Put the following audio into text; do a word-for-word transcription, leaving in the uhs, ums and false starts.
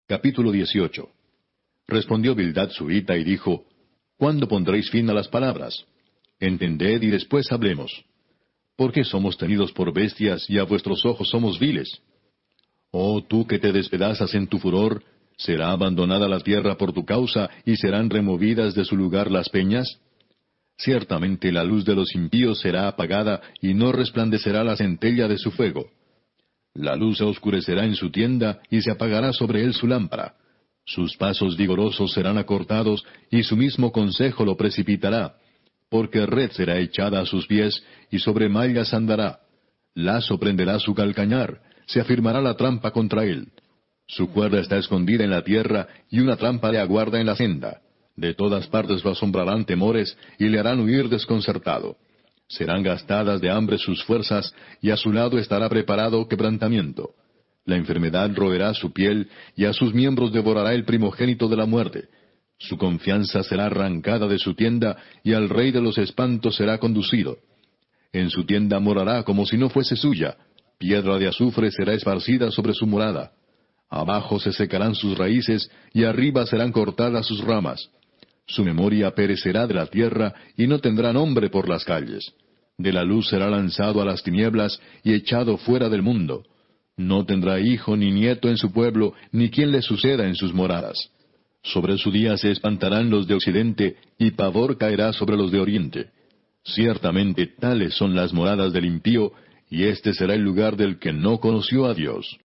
Capítulo dieciocho. Respondió Bildad suita y dijo, ¿Cuándo pondréis fin a las palabras? Entended y después hablemos. ¿Por qué somos tenidos por bestias y a vuestros ojos somos viles? Oh tú que te despedazas en tu furor, ¿será abandonada la tierra por tu causa y serán removidas de su lugar las peñas? Ciertamente la luz de los impíos será apagada y no resplandecerá la centella de su fuego. La luz se oscurecerá en su tienda y se apagará sobre él su lámpara. Sus pasos vigorosos serán acortados y su mismo consejo lo precipitará. Porque red será echada a sus pies y sobre mallas andará. Lazo prenderá su calcañar, se afirmará la trampa contra él. Su cuerda está escondida en la tierra y una trampa le aguarda en la senda. De todas partes lo asombrarán temores y le harán huir desconcertado. Serán gastadas de hambre sus fuerzas, y a su lado estará preparado quebrantamiento. La enfermedad roerá su piel, y a sus miembros devorará el primogénito de la muerte. Su confianza será arrancada de su tienda, y al rey de los espantos será conducido. En su tienda morará como si no fuese suya. Piedra de azufre será esparcida sobre su morada. Abajo se secarán sus raíces, y arriba serán cortadas sus ramas. Su memoria perecerá de la tierra, y no tendrá nombre por las calles. De la luz será lanzado a las tinieblas, y echado fuera del mundo. No tendrá hijo ni nieto en su pueblo, ni quien le suceda en sus moradas. Sobre su día se espantarán los de occidente, y pavor caerá sobre los de oriente. Ciertamente tales son las moradas del impío, y este será el lugar del que no conoció a Dios.